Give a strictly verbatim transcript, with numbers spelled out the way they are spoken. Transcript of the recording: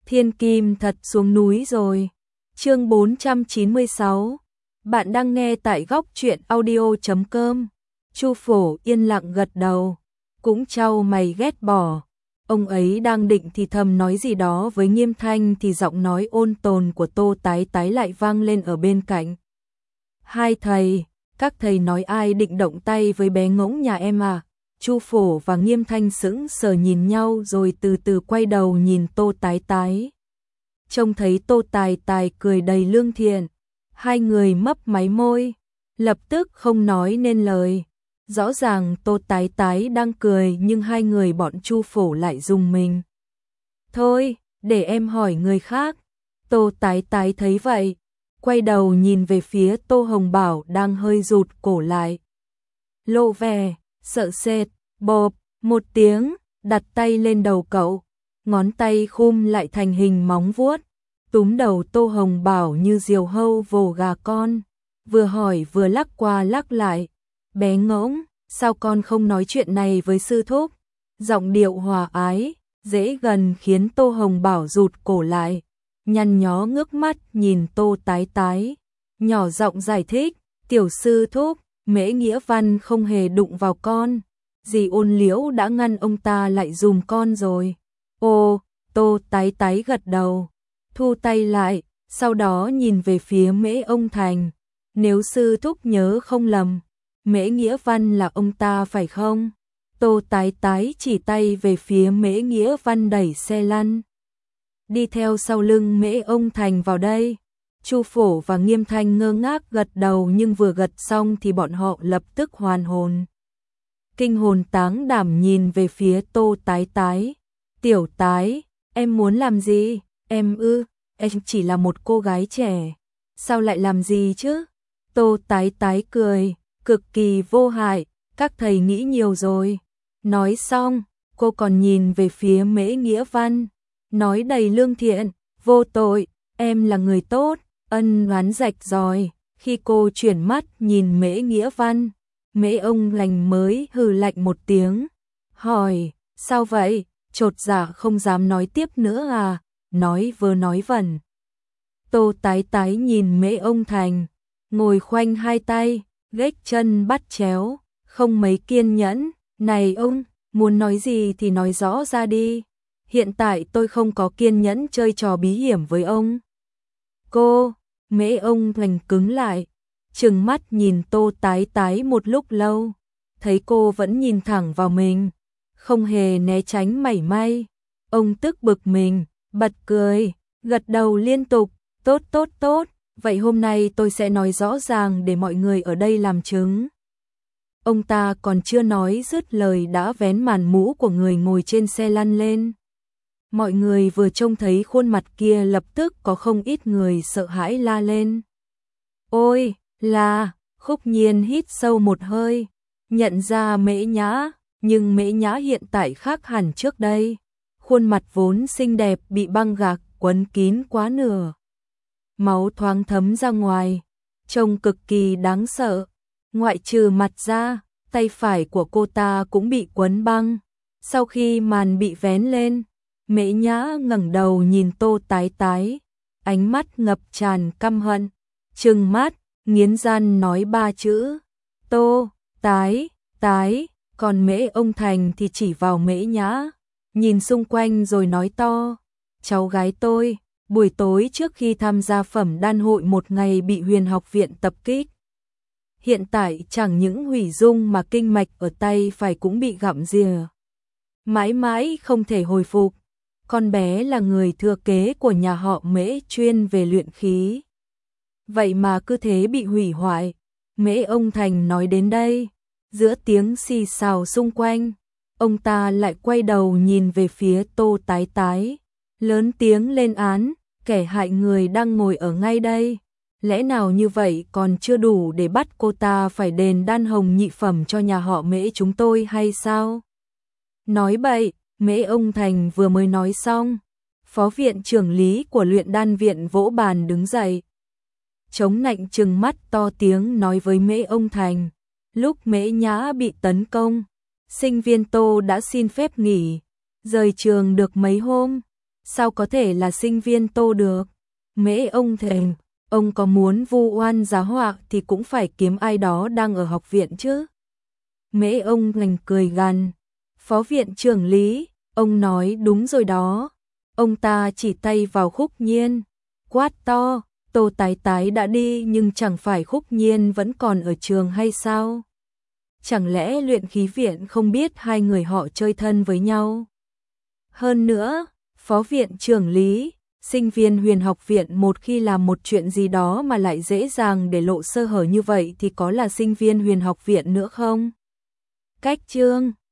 Thiên kim thật xuống núi rồi. Chương bốn trăm chín mươi sáu. Bạn đang nghe tại góc truyện audio chấm com. Chu Phổ yên lặng gật đầu, cũng chau mày ghét bỏ. Ông ấy đang định thì thầm nói gì đó với Nghiêm Thanh thì giọng nói ôn tồn của Tô Tái Tái lại vang lên ở bên cạnh. Hai thầy, các thầy nói ai định động tay với bé ngỗng nhà em à? Chu Phổ và Nghiêm Thanh sững sờ nhìn nhau rồi từ từ quay đầu nhìn Tô Tái Tái. Trông thấy Tô Tài Tài cười đầy lương thiện, hai người mấp máy môi, lập tức không nói nên lời. Rõ ràng Tô Tái Tái đang cười nhưng hai người bọn Chu Phổ lại rùng mình. Thôi, để em hỏi người khác. Tô Tái Tái thấy vậy, quay đầu nhìn về phía Tô Hồng Bảo đang hơi rụt cổ lại. Lộ vẻ, sợ sệt, bộp, một tiếng, đặt tay lên đầu cậu, ngón tay khum lại thành hình móng vuốt, túm đầu Tô Hồng Bảo như diều hâu vồ gà con, vừa hỏi vừa lắc qua lắc lại. Bé ngỗng, sao con không nói chuyện này với sư thúc? Giọng điệu hòa ái, dễ gần khiến Tô Hồng Bảo rụt cổ lại, nhăn nhó ngước mắt nhìn Tô Tái Tái, nhỏ giọng giải thích, tiểu sư thúc, Mễ Nghĩa Văn không hề đụng vào con, dì Ôn Liễu đã ngăn ông ta lại dùm con rồi. Ô, Tô Tái Tái gật đầu, thu tay lại, sau đó nhìn về phía Mễ ông Thành. Nếu sư thúc nhớ không lầm, Mễ Nghĩa Văn là ông ta phải không? Tô Tái Tái chỉ tay về phía Mễ Nghĩa Văn đẩy xe lăn đi theo sau lưng Mễ ông Thành vào đây. Chu Phổ và Nghiêm Thanh ngơ ngác gật đầu nhưng vừa gật xong thì bọn họ lập tức hoàn hồn. Kinh hồn táng đảm nhìn về phía Tô Tái Tái. Tiểu Tái, em muốn làm gì? Em ư, em chỉ là một cô gái trẻ. Sao lại làm gì chứ? Tô Tái Tái cười, cực kỳ vô hại, các thầy nghĩ nhiều rồi. Nói xong, cô còn nhìn về phía Mễ Nghĩa Văn, nói đầy lương thiện, vô tội, em là người tốt, ân oán rạch ròi. Khi cô chuyển mắt nhìn Mễ Nghĩa Văn, Mễ ông lành mới hừ lạnh một tiếng, hỏi, sao vậy? Chột dạ không dám nói tiếp nữa à? Nói vớ nói vẩn. Tô Tái Tái nhìn Mễ ông Thành, ngồi khoanh hai tay, gách chân bắt chéo, không mấy kiên nhẫn. Này ông, muốn nói gì thì nói rõ ra đi. Hiện tại tôi không có kiên nhẫn chơi trò bí hiểm với ông. Cô, Mễ ông Thành cứng lại, trừng mắt nhìn Tô Tái Tái một lúc lâu, thấy cô vẫn nhìn thẳng vào mình, không hề né tránh mảy may. Ông tức bực mình, bật cười, gật đầu liên tục, tốt tốt tốt, vậy hôm nay tôi sẽ nói rõ ràng để mọi người ở đây làm chứng. Ông ta còn chưa nói dứt lời đã vén màn mũ của người ngồi trên xe lăn lên. Mọi người vừa trông thấy khuôn mặt kia lập tức có không ít người sợ hãi la lên. Ôi, là, Khúc Nhiên hít sâu một hơi, nhận ra Mễ Nhã, nhưng Mễ Nhã hiện tại khác hẳn trước đây. Khuôn mặt vốn xinh đẹp bị băng gạc quấn kín quá nửa. Máu thoáng thấm ra ngoài, trông cực kỳ đáng sợ. Ngoại trừ mặt ra, tay phải của cô ta cũng bị quấn băng. Sau khi màn bị vén lên, Mễ Nhã ngẩng đầu nhìn Tô Tái Tái, ánh mắt ngập tràn căm hận, trừng mắt, nghiến răng nói ba chữ, Tô, Tái, Tái, còn Mễ ông Thành thì chỉ vào Mễ Nhã, nhìn xung quanh rồi nói to, cháu gái tôi, buổi tối trước khi tham gia phẩm đan hội một ngày bị Huyền học viện tập kích. Hiện tại chẳng những hủy dung mà kinh mạch ở tay phải cũng bị gặm rìa, mãi mãi không thể hồi phục. Con bé là người thừa kế của nhà họ Mễ chuyên về luyện khí. Vậy mà cứ thế bị hủy hoại. Mễ ông Thành nói đến đây, giữa tiếng xì xào xung quanh, ông ta lại quay đầu nhìn về phía Tô Tái Tái, lớn tiếng lên án, kẻ hại người đang ngồi ở ngay đây. Lẽ nào như vậy còn chưa đủ để bắt cô ta phải đền đan hồng nhị phẩm cho nhà họ Mễ chúng tôi hay sao? Nói bậy. Mễ ông Thành vừa mới nói xong, phó viện trưởng lý của luyện đan viện vỗ bàn đứng dậy, chống nạnh trừng mắt to tiếng nói với Mễ ông Thành. Lúc Mễ Nhã bị tấn công, sinh viên Tô đã xin phép nghỉ, rời trường được mấy hôm, sao có thể là sinh viên Tô được? Mễ ông thèm, ông có muốn vu oan giá họa thì cũng phải kiếm ai đó đang ở học viện chứ. Mễ ông ngành cười gằn, phó viện trưởng Lý, ông nói đúng rồi đó. Ông ta chỉ tay vào Khúc Nhiên, quát to, Tô Tái Tái đã đi nhưng chẳng phải Khúc Nhiên vẫn còn ở trường hay sao? Chẳng lẽ luyện khí viện không biết hai người họ chơi thân với nhau? Hơn nữa, phó viện trưởng Lý, sinh viên Huyền học viện một khi làm một chuyện gì đó mà lại dễ dàng để lộ sơ hở như vậy thì có là sinh viên Huyền học viện nữa không? Cách chương